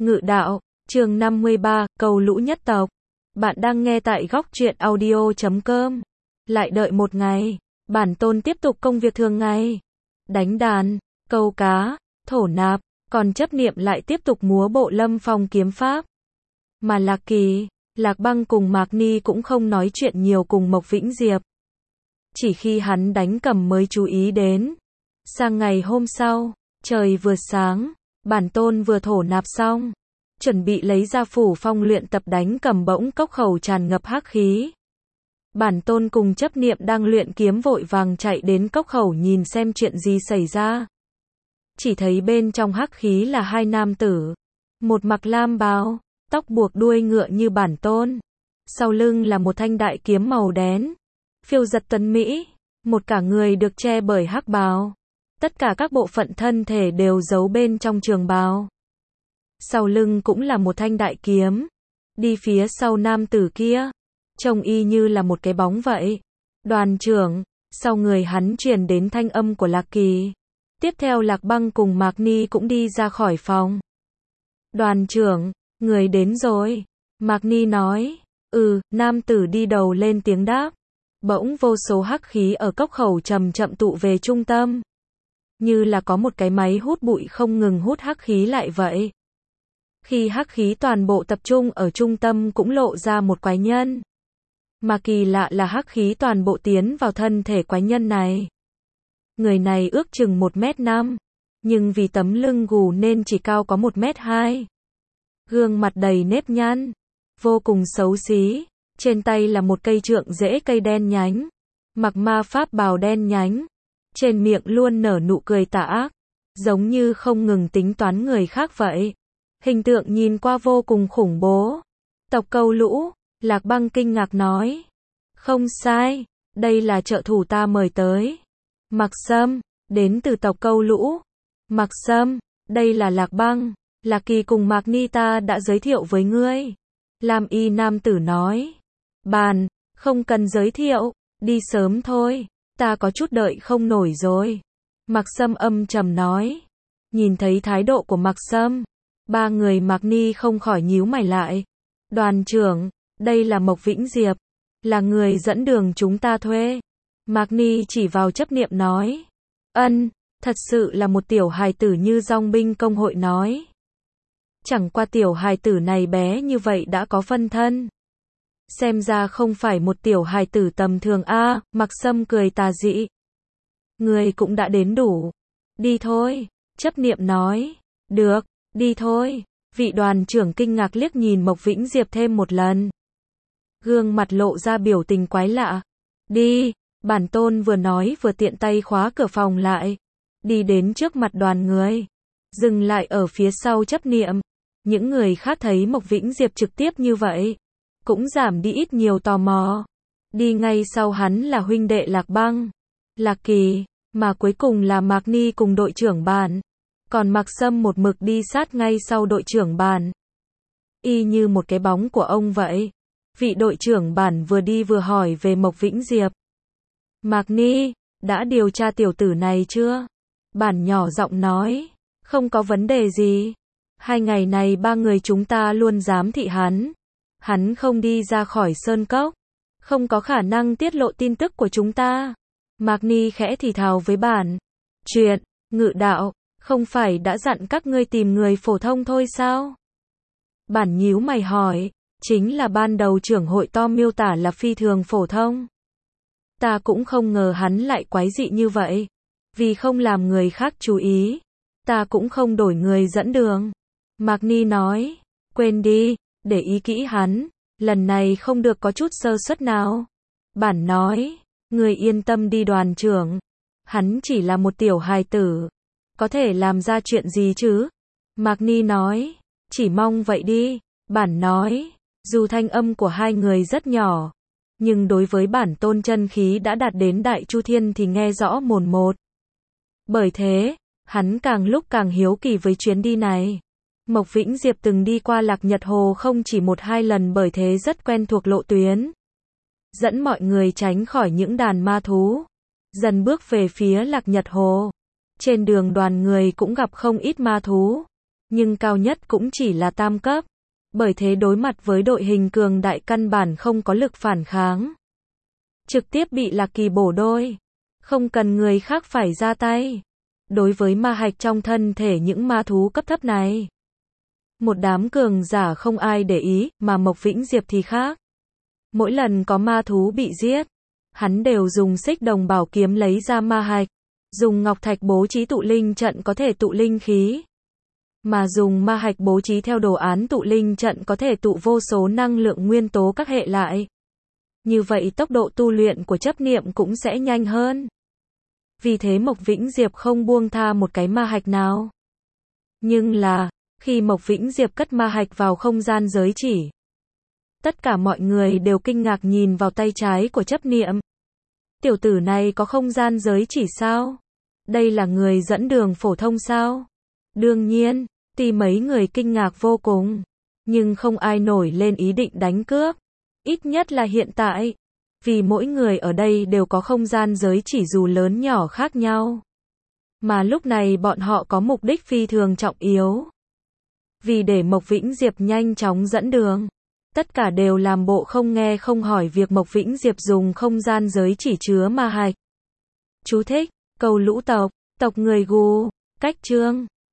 Ngự đạo, chương 53, cầu lũ nhất tộc. Bạn đang nghe tại góc truyện audio.com. Lại đợi một ngày, bản tôn tiếp tục công việc thường ngày. Đánh đàn, câu cá, thổ nạp, còn chấp niệm lại tiếp tục múa bộ lâm phong kiếm pháp. Mà Lạc Kỳ, Lạc Băng cùng Mạc Ni cũng không nói chuyện nhiều cùng Mộc Vĩnh Diệp. Chỉ khi hắn đánh cầm mới chú ý đến. Sang ngày hôm sau, trời vừa sáng, bản tôn vừa thổ nạp xong, chuẩn bị lấy ra phủ phong luyện tập đánh cầm bỗng cốc khẩu tràn ngập hắc khí. Bản tôn cùng chấp niệm đang luyện kiếm vội vàng chạy đến cốc khẩu nhìn xem chuyện gì xảy ra. Chỉ thấy bên trong hắc khí là hai nam tử, một mặc lam bào, tóc buộc đuôi ngựa như bản tôn, sau lưng là một thanh đại kiếm màu đen, phiêu giật tuấn mỹ, một cả người được che bởi hắc bào. Tất cả các bộ phận thân thể đều giấu bên trong trường bào. Sau lưng cũng là một thanh đại kiếm. Đi phía sau nam tử kia, trông y như là một cái bóng vậy. Đoàn trưởng, sau người hắn truyền đến thanh âm của Lạc Kỳ. Tiếp theo Lạc Băng cùng Mạc Ni cũng đi ra khỏi phòng. Đoàn trưởng, người đến rồi. Mạc Ni nói, nam tử đi đầu lên tiếng đáp. Bỗng vô số hắc khí ở cốc khẩu chậm chậm tụ về trung tâm. Như là có một cái máy hút bụi không ngừng hút hắc khí lại vậy. Khi hắc khí toàn bộ tập trung ở trung tâm cũng lộ ra một quái nhân. Mà kỳ lạ là hắc khí toàn bộ tiến vào thân thể quái nhân này. Người này ước chừng 1m5, nhưng vì tấm lưng gù nên chỉ cao có 1m2. Gương mặt đầy nếp nhăn, vô cùng xấu xí, trên tay là một cây trượng rễ cây đen nhánh, mặc ma pháp bào đen nhánh. Trên miệng luôn nở nụ cười tà ác, giống như không ngừng tính toán người khác vậy. Hình tượng nhìn qua vô cùng khủng bố. Tộc Câu Lũ, Lạc Băng kinh ngạc nói. Không sai, đây là trợ thủ ta mời tới. Mạc Sâm, đến từ tộc Câu Lũ. Mạc Sâm, đây là Lạc Băng, Lạc Kỳ cùng Mạc Ni ta đã giới thiệu với ngươi. Lam y nam tử nói. Bàn, không cần giới thiệu, đi sớm thôi. Ta có chút đợi không nổi rồi. Mạc Sâm âm trầm nói. Nhìn thấy thái độ của Mạc Sâm, ba người Mạc Ni không khỏi nhíu mày lại. Đoàn trưởng, đây là Mộc Vĩnh Diệp, là người dẫn đường chúng ta thuê. Mạc Ni chỉ vào chấp niệm nói. Thật sự là một tiểu hài tử như dong binh công hội nói. Chẳng qua tiểu hài tử này bé như vậy đã có phân thân. Xem ra không phải một tiểu hài tử tầm thường a. Mạc Sâm cười tà dị. Người cũng đã đến đủ. Đi thôi, chấp niệm nói. Được, đi thôi. Vị đoàn trưởng kinh ngạc liếc nhìn Mộc Vĩnh Diệp thêm một lần. Gương mặt lộ ra biểu tình quái lạ. Đi, bản tôn vừa nói vừa tiện tay khóa cửa phòng lại. Đi đến trước mặt đoàn người. Dừng lại ở phía sau chấp niệm. Những người khác thấy Mộc Vĩnh Diệp trực tiếp như vậy, cũng giảm đi ít nhiều tò mò. Đi ngay sau hắn là huynh đệ Lạc Băng, Lạc Kỳ, mà cuối cùng là Mạc Ni cùng đội trưởng bản. Còn Mạc Sâm một mực đi sát ngay sau đội trưởng bản. Y như một cái bóng của ông vậy. Vị đội trưởng bản vừa đi vừa hỏi về Mộc Vĩnh Diệp. Mạc Ni, đã điều tra tiểu tử này chưa? Bản nhỏ giọng nói, không có vấn đề gì. 2 ngày này ba người chúng ta luôn giám thị hắn. Hắn không đi ra khỏi sơn cốc, không có khả năng tiết lộ tin tức của chúng ta. Mạc Ni khẽ thì thào với bản. Chuyện, Ngự đạo, không phải đã dặn các ngươi tìm người phổ thông thôi sao? Bản nhíu mày hỏi, chính là ban đầu trưởng hội to miêu tả là phi thường phổ thông. Ta cũng không ngờ hắn lại quái dị như vậy. Vì không làm người khác chú ý, ta cũng không đổi người dẫn đường. Mạc Ni nói, quên đi, để ý kỹ hắn, lần này không được có chút sơ suất nào. Bản nói, người yên tâm đi đoàn trưởng, hắn chỉ là một tiểu hài tử, có thể làm ra chuyện gì chứ? Mạc Ni nói, chỉ mong vậy đi. Bản nói, dù thanh âm của hai người rất nhỏ, nhưng đối với bản tôn chân khí đã đạt đến Đại Chu Thiên thì nghe rõ mồn một. Bởi thế, hắn càng lúc càng hiếu kỳ với chuyến đi này. Mộc Vĩnh Diệp từng đi qua Lạc Nhật Hồ không chỉ 1-2 lần, bởi thế rất quen thuộc lộ tuyến. Dẫn mọi người tránh khỏi những đàn ma thú. Dần bước về phía Lạc Nhật Hồ. Trên đường đoàn người cũng gặp không ít ma thú. nhưng cao nhất cũng chỉ là tam cấp. Bởi thế đối mặt với đội hình cường đại căn bản không có lực phản kháng. Trực tiếp bị Lạc Kỳ bổ đôi. Không cần người khác phải ra tay. Đối với ma hạch trong thân thể những ma thú cấp thấp này, một đám cường giả không ai để ý, mà Mộc Vĩnh Diệp thì khác. Mỗi lần có ma thú bị giết, hắn đều dùng xích đồng bảo kiếm lấy ra ma hạch, dùng ngọc thạch bố trí tụ linh trận có thể tụ linh khí, mà dùng ma hạch bố trí theo đồ án tụ linh trận có thể tụ vô số năng lượng nguyên tố các hệ lại. Như vậy tốc độ tu luyện của chấp niệm cũng sẽ nhanh hơn. Vì thế Mộc Vĩnh Diệp không buông tha một cái ma hạch nào. Nhưng là, khi Mộc Vĩnh Diệp cất ma hạch vào không gian giới chỉ, tất cả mọi người đều kinh ngạc nhìn vào tay trái của chấp niệm. Tiểu tử này có không gian giới chỉ sao? Đây là người dẫn đường phổ thông sao? Đương nhiên, tuy mấy người kinh ngạc vô cùng, nhưng không ai nổi lên ý định đánh cướp. Ít nhất là hiện tại. Vì mỗi người ở đây đều có không gian giới chỉ dù lớn nhỏ khác nhau. Mà lúc này bọn họ có mục đích phi thường trọng yếu. Vì để Mộc Vĩnh Diệp nhanh chóng dẫn đường, tất cả đều làm bộ không nghe không hỏi việc Mộc Vĩnh Diệp dùng không gian giới chỉ chứa ma hạch. Chú thích, cầu lũ tộc, tộc người Gu, cách chương.